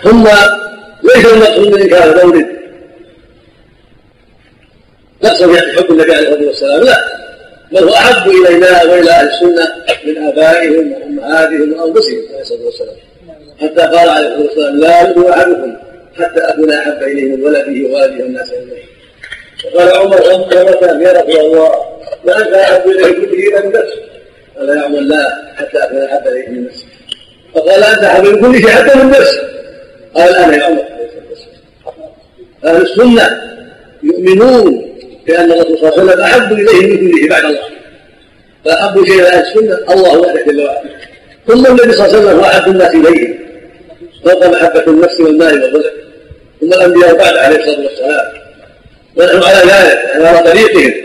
ثم ليس المقصود من إنكار المولد نقص في حب النبي عليه الصلاة والسلام، لا، بل هو أحب إلينا وإلى أهل السنة من آبائهم وأمهاتهم وأنفسهم عليه الصلاة والسلام، حتى قال عليه الصلاة والسلام: لا يؤمن أحدكم حتى أكون أحب إليه من ولده ووالده والناس أجمعين. وقال عمر: يا رسول الله، وأنت أحب إليه كله من نفسه. قال: يا عمر: لا، حتى أكون أحب إليه من نفسه. فقال: أنت أحب من كل شيء حتى من نفسه. قال: أنا يا عمر. أهل السنة يؤمنون بأن الرسول صلى الله عليه وسلم أحب إليه من كل شيء بعد الله، فأحب شيء أهل السنة الله وحده جل وعلا، ثم النبي صلى الله عليه وسلم هو أحب الناس إليه فوق محبة النفس والمال والولد، ثم الأنبياء بعد عليه الصلاة والسلام، ونحن على ذلك، نحن على طريقهم.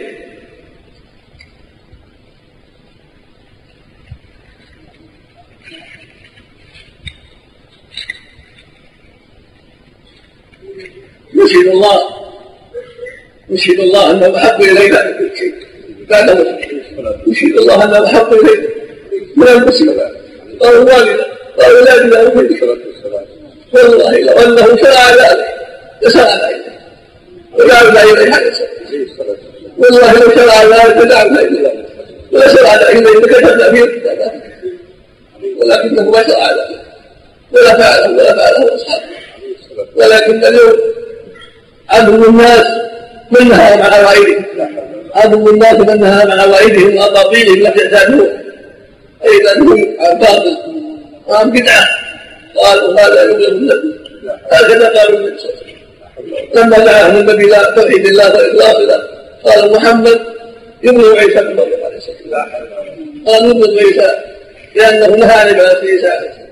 نشهد الله أنه أحب إلينا من كل شيء بعد نشهد الله أنه أحب إلينا من المسلمين وأولادنا وأولادنا والله لو أنه شرع ذلك لسرعنا إليه ودعونا إليه حتى والله لو شرع ذلك لدعونا إليه ولسرعنا إليه لكتبنا فيه الكتابات، ولكنه ما شرع ذلك ولا فعله أصحابه. ولكن اليوم عدم الناس من نهاهم عن عوائدهم، عدم الناس من نهاهم عن عوائدهم وأباطيلهم التي اعتادوها، أي أنهم عن باطل وعن بدعة، قالوا هذا يبلغ النبي، هكذا قالوا النبي صلى الله عليه وسلم لما دعاهم النبي إلى توحيد الله وإخلاص له، قال: محمد يبلغ عيسى بن مريم عليه السلام، قال: يبلغ عيسى لأنه نهى عن عبادة عيسى عليه السلام،